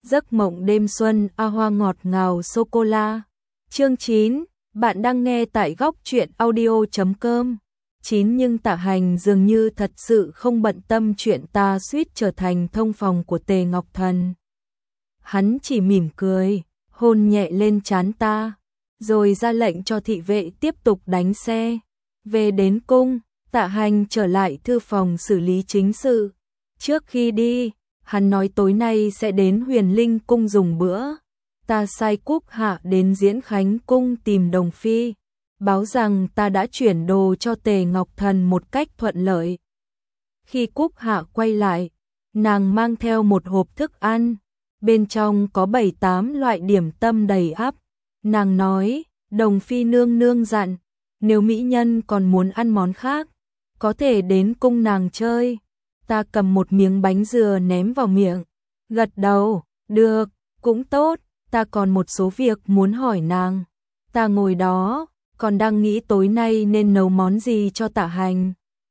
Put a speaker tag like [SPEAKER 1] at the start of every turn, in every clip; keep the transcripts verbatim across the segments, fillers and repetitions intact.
[SPEAKER 1] Giấc mộng đêm xuân a hoa ngọt ngào sô-cô-la. Chương chín, bạn đang nghe tại góc truyện audio chấm com. chín Nhưng Tạ Hành dường như thật sự không bận tâm chuyện ta suýt trở thành thông phòng của Tề Ngọc Thần. Hắn chỉ mỉm cười, hôn nhẹ lên trán ta, rồi ra lệnh cho thị vệ tiếp tục đánh xe. Về đến cung, Tạ Hành trở lại thư phòng xử lý chính sự. Trước khi đi, hắn nói tối nay sẽ đến Huyền Linh cung dùng bữa. Ta sai Cúc Hạ đến Diễn Khánh cung tìm Đồng Phi, báo rằng ta đã chuyển đồ cho Tề Ngọc Thần một cách thuận lợi. Khi Cúc Hạ quay lại, nàng mang theo một hộp thức ăn, bên trong có bảy tám loại điểm tâm đầy ắp. Nàng nói, Đồng Phi nương nương dặn, nếu mỹ nhân còn muốn ăn món khác, có thể đến cung nàng chơi. Ta cầm một miếng bánh dừa ném vào miệng, gật đầu, được, cũng tốt, ta còn một số việc muốn hỏi nàng. Ta ngồi đó, còn đang nghĩ tối nay nên nấu món gì cho Tạ Hành.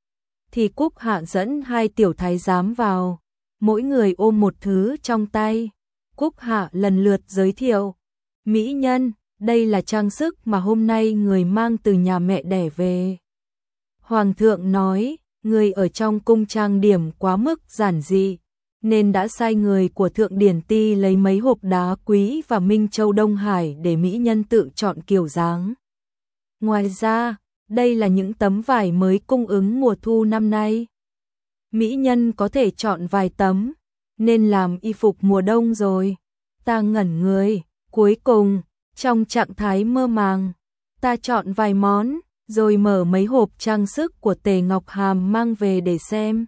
[SPEAKER 1] Thì Cúc Hạ dẫn hai tiểu thái giám vào, mỗi người ôm một thứ trong tay. Cúc Hạ lần lượt giới thiệu, mỹ nhân, đây là trang sức mà hôm nay người mang từ nhà mẹ đẻ về. Hoàng thượng nói, người ở trong cung trang điểm quá mức giản dị, nên đã sai người của Thượng Điển Ti lấy mấy hộp đá quý và Minh Châu Đông Hải để mỹ nhân tự chọn kiểu dáng. Ngoài ra, đây là những tấm vải mới cung ứng mùa thu năm nay. Mỹ nhân có thể chọn vài tấm, nên làm y phục mùa đông rồi. Ta ngẩn người, cuối cùng, trong trạng thái mơ màng, ta chọn vài món, rồi mở mấy hộp trang sức của Tề Ngọc Hàm mang về để xem.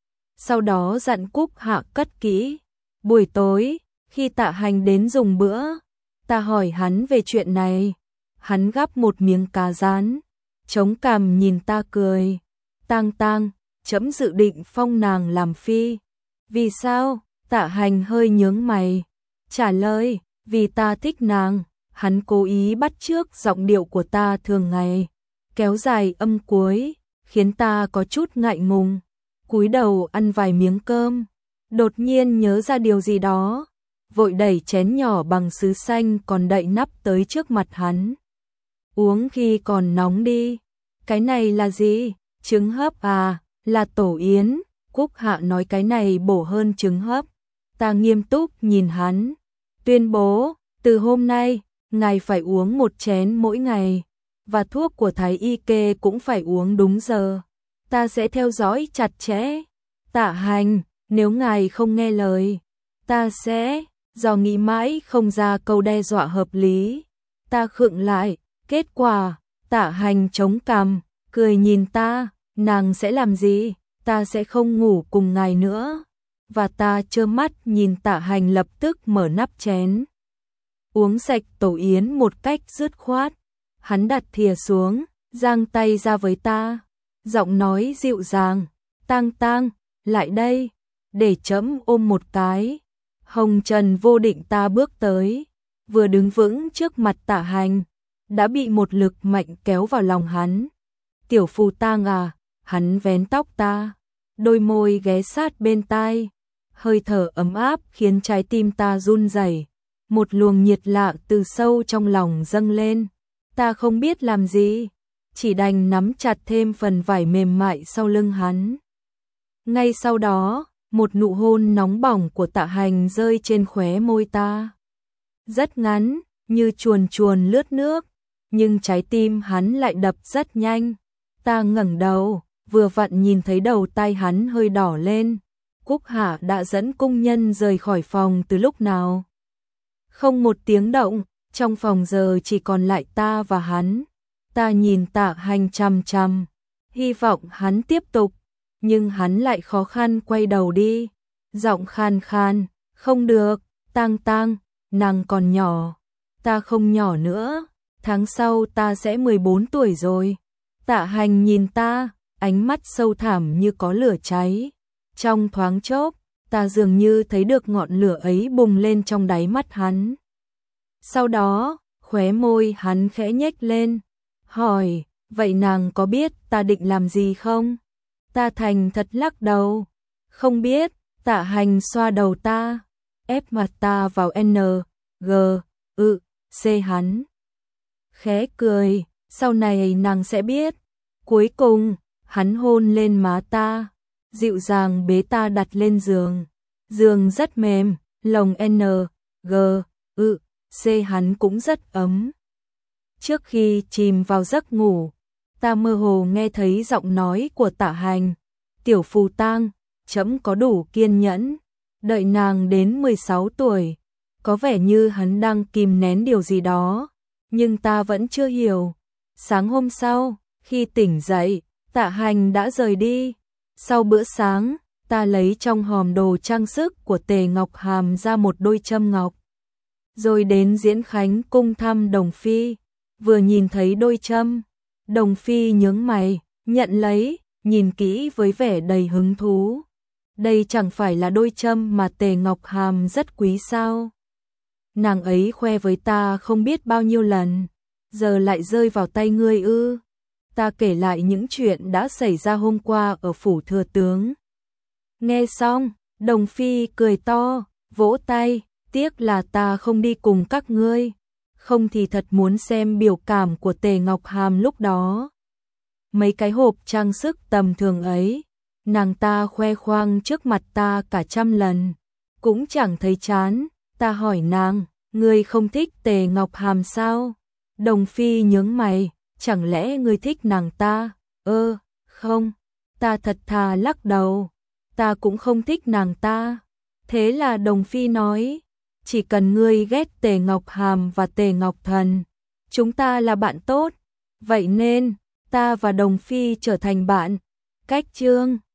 [SPEAKER 1] Sau đó dặn Cúc Hạ cất kỹ. Buổi tối, khi Tạ Hành đến dùng bữa, ta hỏi hắn về chuyện này. Hắn gắp một miếng cá rán, chống cằm nhìn ta cười. Tang Tang, trẫm dự định phong nàng làm phi. Vì sao? Tạ Hành hơi nhướng mày. Trả lời, vì ta thích nàng. Hắn cố ý bắt chước giọng điệu của ta thường ngày, kéo dài âm cuối, khiến ta có chút ngại ngùng. Cúi đầu ăn vài miếng cơm, đột nhiên nhớ ra điều gì đó, vội đẩy chén nhỏ bằng sứ xanh còn đậy nắp tới trước mặt hắn. Uống khi còn nóng đi. Cái này là gì? Trứng hấp à? Là tổ yến. Cúc Hạ nói cái này bổ hơn trứng hấp. Ta nghiêm túc nhìn hắn, tuyên bố, từ hôm nay, ngài phải uống một chén mỗi ngày, và thuốc của Thái Y kê cũng phải uống đúng giờ. Ta sẽ theo dõi chặt chẽ. Tạ Hành, nếu ngài không nghe lời, ta sẽ, do nghĩ mãi không ra câu đe dọa hợp lý. Ta khựng lại, kết quả, Tạ Hành chống cằm, cười nhìn ta, nàng sẽ làm gì? Ta sẽ không ngủ cùng ngài nữa. Và ta trơ mắt nhìn Tạ Hành lập tức mở nắp chén, uống sạch tổ yến một cách dứt khoát. Hắn đặt thìa xuống, giang tay ra với ta, giọng nói dịu dàng, Tang Tang, lại đây, để trẫm ôm một cái. Hồng trần vô định ta bước tới, vừa đứng vững trước mặt Tạ Hành, đã bị một lực mạnh kéo vào lòng hắn. Tiểu phù tang à, hắn vén tóc ta, đôi môi ghé sát bên tai, hơi thở ấm áp khiến trái tim ta run rẩy. Một luồng nhiệt lạ từ sâu trong lòng dâng lên. Ta không biết làm gì, chỉ đành nắm chặt thêm phần vải mềm mại sau lưng hắn. Ngay sau đó, một nụ hôn nóng bỏng của Tạ Hành rơi trên khóe môi ta. Rất ngắn, như chuồn chuồn lướt nước, nhưng trái tim hắn lại đập rất nhanh. Ta ngẩng đầu, vừa vặn nhìn thấy đầu tai hắn hơi đỏ lên. Cúc Hạ đã dẫn cung nhân rời khỏi phòng từ lúc nào. Không một tiếng động, trong phòng giờ chỉ còn lại ta và hắn. Ta nhìn Tạ Hành chằm chằm, hy vọng hắn tiếp tục, nhưng hắn lại khó khăn quay đầu đi, giọng khan khan, không được, Tang Tang, nàng còn nhỏ. Ta không nhỏ nữa, tháng sau ta sẽ mười bốn tuổi rồi. Tạ Hành nhìn ta, ánh mắt sâu thẳm như có lửa cháy. Trong thoáng chốc, ta dường như thấy được ngọn lửa ấy bùng lên trong đáy mắt hắn. Sau đó, khóe môi hắn khẽ nhếch lên, hỏi, vậy nàng có biết ta định làm gì không? Ta thành thật lắc đầu, không biết. Tạ Hành xoa đầu ta, ép mặt ta vào N, G, ư, C hắn. Khẽ cười, sau này nàng sẽ biết. Cuối cùng, hắn hôn lên má ta, dịu dàng bế ta đặt lên giường. Giường rất mềm, lồng N, G, ư, C hắn cũng rất ấm. Trước khi chìm vào giấc ngủ, ta mơ hồ nghe thấy giọng nói của Tạ Hành. Tiểu Phù Tang, trẫm có đủ kiên nhẫn, đợi nàng đến mười sáu tuổi. Có vẻ như hắn đang kìm nén điều gì đó, nhưng ta vẫn chưa hiểu. Sáng hôm sau, khi tỉnh dậy, Tạ Hành đã rời đi. Sau bữa sáng, ta lấy trong hòm đồ trang sức của Tề Ngọc Hàm ra một đôi châm ngọc. Rồi đến Diễn Khánh cung thăm Đồng Phi. Vừa nhìn thấy đôi châm, Đồng Phi nhướng mày, nhận lấy, nhìn kỹ với vẻ đầy hứng thú. Đây chẳng phải là đôi châm mà Tề Ngọc Hàm rất quý sao? Nàng ấy khoe với ta không biết bao nhiêu lần, giờ lại rơi vào tay ngươi ư? Ta kể lại những chuyện đã xảy ra hôm qua ở phủ thừa tướng. Nghe xong, Đồng Phi cười to, vỗ tay, tiếc là ta không đi cùng các ngươi, không thì thật muốn xem biểu cảm của Tề Ngọc Hàm lúc đó. Mấy cái hộp trang sức tầm thường ấy, nàng ta khoe khoang trước mặt ta cả trăm lần, cũng chẳng thấy chán. Ta hỏi nàng, ngươi không thích Tề Ngọc Hàm sao? Đồng Phi nhướng mày, chẳng lẽ ngươi thích nàng ta? Ơ, không, ta thật thà lắc đầu, ta cũng không thích nàng ta. Thế là Đồng Phi nói, chỉ cần ngươi ghét Tề Ngọc Hàm và Tề Ngọc Thần, chúng ta là bạn tốt. Vậy nên, ta và Đồng Phi trở thành bạn. Cách chương